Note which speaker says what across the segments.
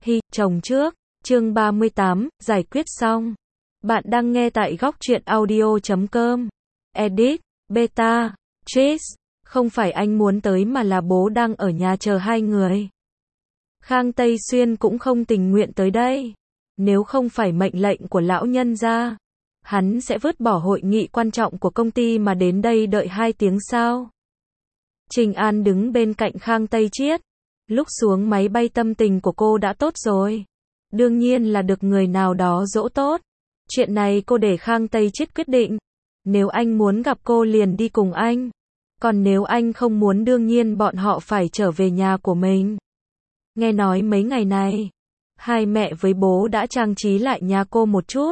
Speaker 1: Hi, chồng trước, chương 38, giải quyết xong. Bạn đang nghe tại góc truyện audio.com. Edit, beta, Trace, không phải anh muốn tới mà là bố đang ở nhà chờ hai người. Khang Tây Xuyên cũng không tình nguyện tới đây. Nếu không phải mệnh lệnh của lão nhân ra, hắn sẽ vứt bỏ hội nghị quan trọng của công ty mà đến đây đợi 2 tiếng sau. Trình An đứng bên cạnh Khang Tây Chiết. Lúc xuống máy bay tâm tình của cô đã tốt rồi. Đương nhiên là được người nào đó dỗ tốt. Chuyện này cô để Khang Tây Chiết quyết định. Nếu anh muốn gặp cô liền đi cùng anh. Còn nếu anh không muốn đương nhiên bọn họ phải trở về nhà của mình. Nghe nói mấy ngày này, hai mẹ với bố đã trang trí lại nhà cô một chút.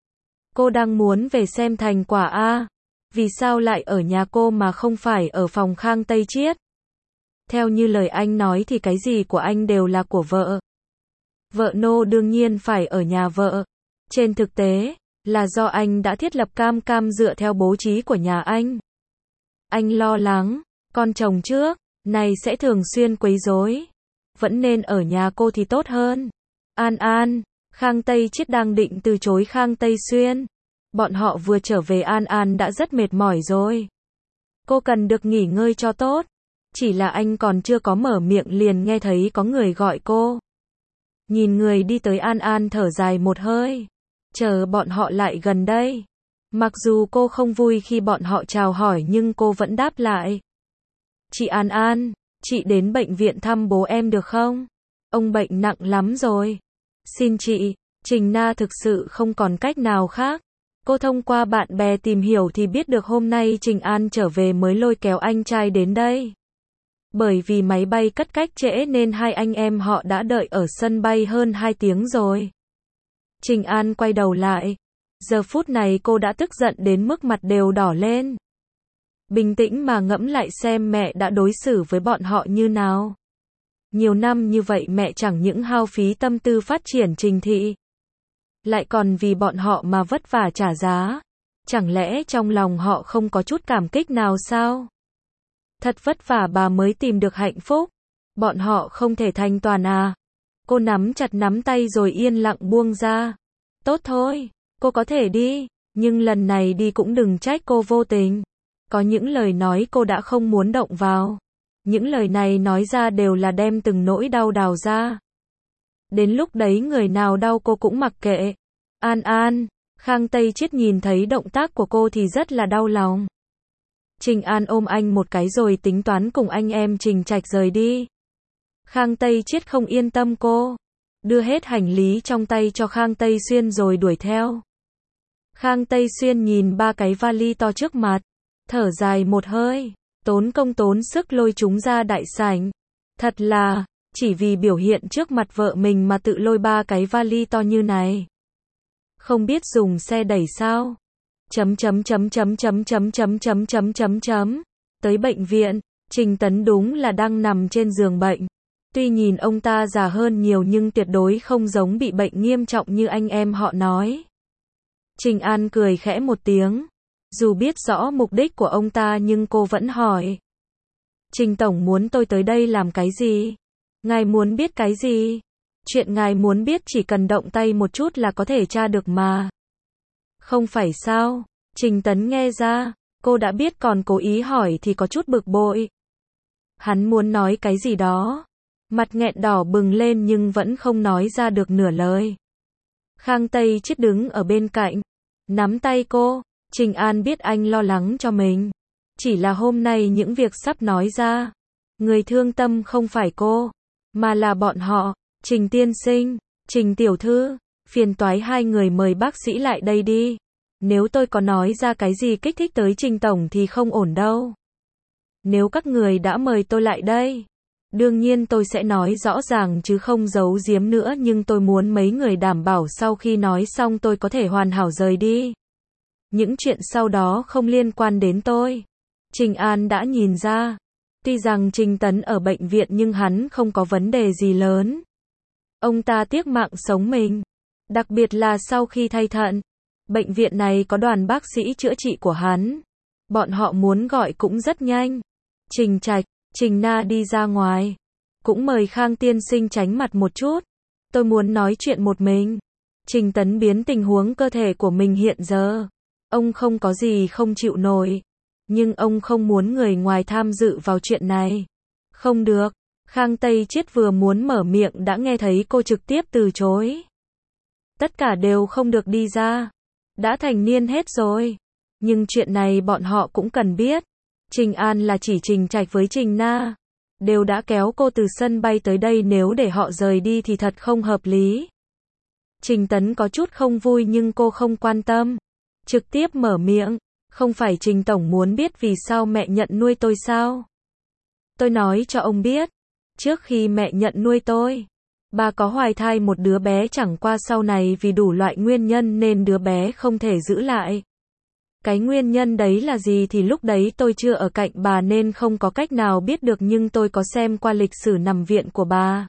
Speaker 1: Cô đang muốn về xem thành quả a. Vì sao lại ở nhà cô mà không phải ở phòng Khang Tây Chiết? Theo như lời anh nói thì cái gì của anh đều là của vợ. Vợ nô đương nhiên phải ở nhà vợ. Trên thực tế, là do anh đã thiết lập cam dựa theo bố trí của nhà anh. Anh lo lắng, con chồng trước, này sẽ thường xuyên quấy rối. Vẫn nên ở nhà cô thì tốt hơn. An, Khang Tây Chiết đang định từ chối Khang Tây Xuyên. Bọn họ vừa trở về An đã rất mệt mỏi rồi. Cô cần được nghỉ ngơi cho tốt. Chỉ là anh còn chưa có mở miệng liền nghe thấy có người gọi cô. Nhìn người đi tới An thở dài một hơi. Chờ bọn họ lại gần đây. Mặc dù cô không vui khi bọn họ chào hỏi nhưng cô vẫn đáp lại. Chị An, chị đến bệnh viện thăm bố em được không? Ông bệnh nặng lắm rồi. Xin chị, Trình Na thực sự không còn cách nào khác. Cô thông qua bạn bè tìm hiểu thì biết được hôm nay Trình An trở về mới lôi kéo anh trai đến đây. Bởi vì máy bay cất cách trễ nên hai anh em họ đã đợi ở sân bay hơn 2 tiếng rồi. Trình An quay đầu lại. Giờ phút này cô đã tức giận đến mức mặt đều đỏ lên. Bình tĩnh mà ngẫm lại xem mẹ đã đối xử với bọn họ như nào. Nhiều năm như vậy mẹ chẳng những hao phí tâm tư phát triển Trình thị. Lại còn vì bọn họ mà vất vả trả giá. Chẳng lẽ trong lòng họ không có chút cảm kích nào sao? Thật vất vả bà mới tìm được hạnh phúc. Bọn họ không thể thành toàn à? Cô nắm chặt nắm tay rồi yên lặng buông ra. Tốt thôi, cô có thể đi. Nhưng lần này đi cũng đừng trách cô vô tình. Có những lời nói cô đã không muốn động vào. Những lời này nói ra đều là đem từng nỗi đau đào ra. Đến lúc đấy người nào đau cô cũng mặc kệ. An, Khang Tây Chiết nhìn thấy động tác của cô thì rất là đau lòng. Trình An ôm anh một cái rồi tính toán cùng anh em Trình Trạch rời đi. Khang Tây Chiết không yên tâm cô. Đưa hết hành lý trong tay cho Khang Tây Xuyên rồi đuổi theo. Khang Tây Xuyên nhìn 3 cái vali to trước mặt. Thở dài một hơi. Tốn công tốn sức lôi chúng ra đại sảnh. Thật là, chỉ vì biểu hiện trước mặt vợ mình mà tự lôi 3 cái vali to như này. Không biết dùng xe đẩy sao? Tới bệnh viện, Trình Tấn đúng là đang nằm trên giường bệnh. Tuy nhìn ông ta già hơn nhiều nhưng tuyệt đối không giống bị bệnh nghiêm trọng như anh em họ nói. Trình An cười khẽ một tiếng. Dù biết rõ mục đích của ông ta nhưng cô vẫn hỏi. Trình Tổng muốn tôi tới đây làm cái gì? Ngài muốn biết cái gì? Chuyện ngài muốn biết chỉ cần động tay một chút là có thể tra được mà. Không phải sao? Trình Tấn nghe ra, cô đã biết còn cố ý hỏi thì có chút bực bội. Hắn muốn nói cái gì đó. Mặt nghẹn đỏ bừng lên nhưng vẫn không nói ra được nửa lời. Khang Tây Chiết đứng ở bên cạnh. Nắm tay cô. Trình An biết anh lo lắng cho mình. Chỉ là hôm nay những việc sắp nói ra. Người thương tâm không phải cô. Mà là bọn họ. Trình tiên sinh, Trình tiểu thư. Phiền toái hai người mời bác sĩ lại đây đi. Nếu tôi có nói ra cái gì kích thích tới Trình Tổng thì không ổn đâu. Nếu các người đã mời tôi lại đây. Đương nhiên tôi sẽ nói rõ ràng chứ không giấu giếm nữa nhưng tôi muốn mấy người đảm bảo sau khi nói xong tôi có thể hoàn hảo rời đi. Những chuyện sau đó không liên quan đến tôi. Trình An đã nhìn ra. Tuy rằng Trình Tấn ở bệnh viện nhưng hắn không có vấn đề gì lớn. Ông ta tiếc mạng sống mình. Đặc biệt là sau khi thay thận. Bệnh viện này có đoàn bác sĩ chữa trị của hắn. Bọn họ muốn gọi cũng rất nhanh. Trình Trạch, Trình Na đi ra ngoài. Cũng mời Khang tiên sinh tránh mặt một chút. Tôi muốn nói chuyện một mình. Trình Tấn biến tình huống cơ thể của mình hiện giờ. Ông không có gì không chịu nổi. Nhưng ông không muốn người ngoài tham dự vào chuyện này. Không được. Khang Tây Chiết vừa muốn mở miệng đã nghe thấy cô trực tiếp từ chối. Tất cả đều không được đi ra. Đã thành niên hết rồi. Nhưng chuyện này bọn họ cũng cần biết. Trình An là chỉ Trình Trạch với Trình Na. Đều đã kéo cô từ sân bay tới đây, nếu để họ rời đi thì thật không hợp lý. Trình Tấn có chút không vui nhưng cô không quan tâm. Trực tiếp mở miệng. Không phải Trình Tổng muốn biết vì sao mẹ nhận nuôi tôi sao? Tôi nói cho ông biết. Trước khi mẹ nhận nuôi tôi, bà có hoài thai một đứa bé, chẳng qua sau này vì đủ loại nguyên nhân nên đứa bé không thể giữ lại. Cái nguyên nhân đấy là gì thì lúc đấy tôi chưa ở cạnh bà nên không có cách nào biết được, nhưng tôi có xem qua lịch sử nằm viện của bà.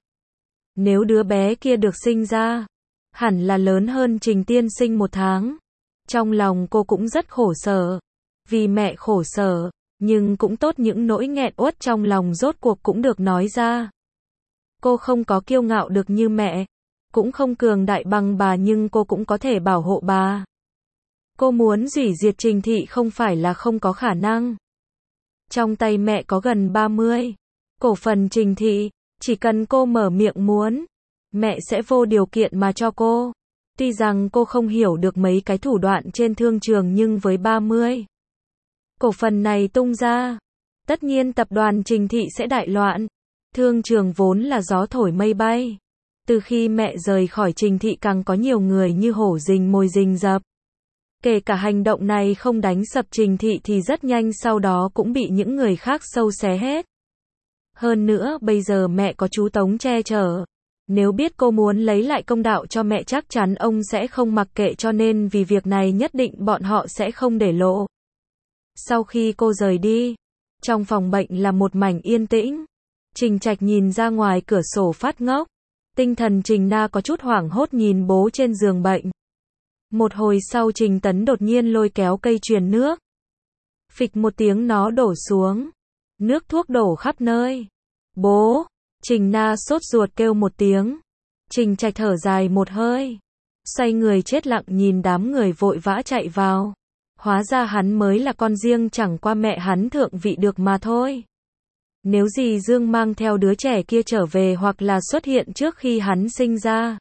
Speaker 1: Nếu đứa bé kia được sinh ra, hẳn là lớn hơn Trình tiên sinh 1 tháng. Trong lòng cô cũng rất khổ sở. Vì mẹ khổ sở, nhưng cũng tốt, những nỗi nghẹn uất trong lòng rốt cuộc cũng được nói ra. Cô không có kiêu ngạo được như mẹ, cũng không cường đại bằng bà, nhưng cô cũng có thể bảo hộ bà. Cô muốn hủy diệt Trình thị không phải là không có khả năng. Trong tay mẹ có gần 30 cổ phần Trình thị, chỉ cần cô mở miệng muốn, mẹ sẽ vô điều kiện mà cho cô. Tuy rằng cô không hiểu được mấy cái thủ đoạn trên thương trường, nhưng với 30 cổ phần này tung ra, tất nhiên tập đoàn Trình thị sẽ đại loạn. Thương trường vốn là gió thổi mây bay. Từ khi mẹ rời khỏi Trình thị càng có nhiều người như hổ rình mồi rình rập. Kể cả hành động này không đánh sập Trình thị thì rất nhanh sau đó cũng bị những người khác sâu xé hết. Hơn nữa bây giờ mẹ có chú Tống che chở. Nếu biết cô muốn lấy lại công đạo cho mẹ chắc chắn ông sẽ không mặc kệ, cho nên vì việc này nhất định bọn họ sẽ không để lộ. Sau khi cô rời đi, trong phòng bệnh là một mảnh yên tĩnh. Trình Trạch nhìn ra ngoài cửa sổ phát ngốc. Tinh thần Trình Na có chút hoảng hốt nhìn bố trên giường bệnh. Một hồi sau Trình Tấn đột nhiên lôi kéo cây truyền nước. Phịch một tiếng nó đổ xuống. Nước thuốc đổ khắp nơi. Bố! Trình Na sốt ruột kêu một tiếng. Trình Trạch thở dài một hơi. Xoay người chết lặng nhìn đám người vội vã chạy vào. Hóa ra hắn mới là con riêng, chẳng qua mẹ hắn thượng vị được mà thôi. Nếu dì Dương mang theo đứa trẻ kia trở về hoặc là xuất hiện trước khi hắn sinh ra,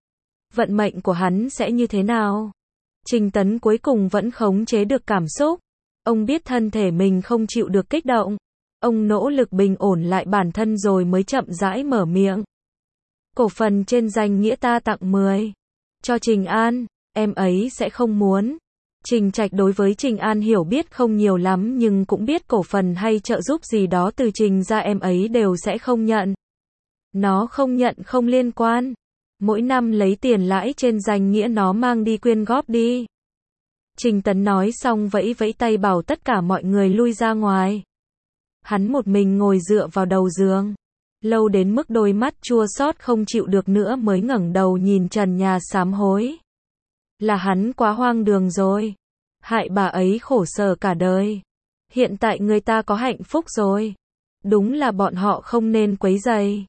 Speaker 1: vận mệnh của hắn sẽ như thế nào? Trình Tấn cuối cùng vẫn khống chế được cảm xúc. Ông biết thân thể mình không chịu được kích động. Ông nỗ lực bình ổn lại bản thân rồi mới chậm rãi mở miệng. Cổ phần trên danh nghĩa ta tặng 10 cho Trình An, em ấy sẽ không muốn. Trình Trạch đối với Trình An hiểu biết không nhiều lắm, nhưng cũng biết cổ phần hay trợ giúp gì đó từ Trình ra em ấy đều sẽ không nhận. Nó không nhận không liên quan. Mỗi năm lấy tiền lãi trên danh nghĩa nó mang đi quyên góp đi. Trình Tấn nói xong vẫy vẫy tay bảo tất cả mọi người lui ra ngoài. Hắn một mình ngồi dựa vào đầu giường. Lâu đến mức đôi mắt chua xót không chịu được nữa mới ngẩng đầu nhìn trần nhà sám hối. Là hắn quá hoang đường rồi. Hại bà ấy khổ sở cả đời. Hiện tại người ta có hạnh phúc rồi. Đúng là bọn họ không nên quấy rầy.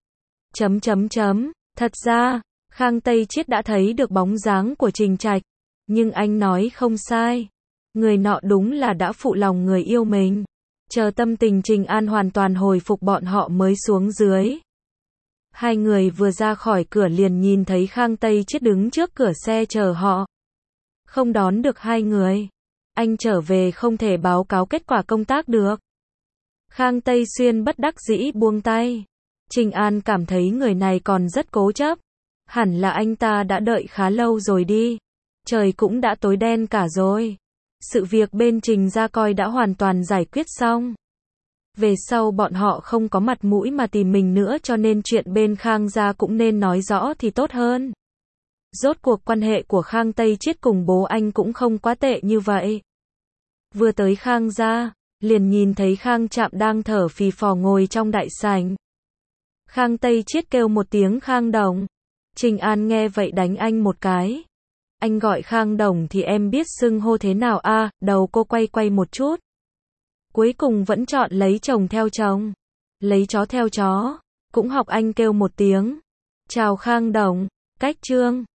Speaker 1: Thật ra, Khang Tây Chiết đã thấy được bóng dáng của Trình Trạch. Nhưng anh nói không sai. Người nọ đúng là đã phụ lòng người yêu mình. Chờ tâm tình Trình An hoàn toàn hồi phục bọn họ mới xuống dưới. Hai người vừa ra khỏi cửa liền nhìn thấy Khang Tây Chiết đứng trước cửa xe chờ họ. Không đón được hai người. Anh trở về không thể báo cáo kết quả công tác được. Khang Tây Xuyên bất đắc dĩ buông tay. Trình An cảm thấy người này còn rất cố chấp. Hẳn là anh ta đã đợi khá lâu rồi đi. Trời cũng đã tối đen cả rồi. Sự việc bên Trình gia coi đã hoàn toàn giải quyết xong. Về sau bọn họ không có mặt mũi mà tìm mình nữa, cho nên chuyện bên Khang gia cũng nên nói rõ thì tốt hơn. Rốt cuộc quan hệ của Khang Tây Chiết cùng bố anh cũng không quá tệ như vậy. Vừa tới Khang gia, liền nhìn thấy Khang Trạm đang thở phì phò ngồi trong đại sảnh. Khang Tây Chiết kêu một tiếng Khang Đồng. Trình An nghe vậy đánh anh một cái. Anh gọi Khang Đồng thì em biết xưng hô thế nào à? Đầu cô quay một chút. Cuối cùng vẫn chọn lấy chồng theo chồng, lấy chó theo chó. Cũng học anh kêu một tiếng. Chào Khang Đồng. cách chương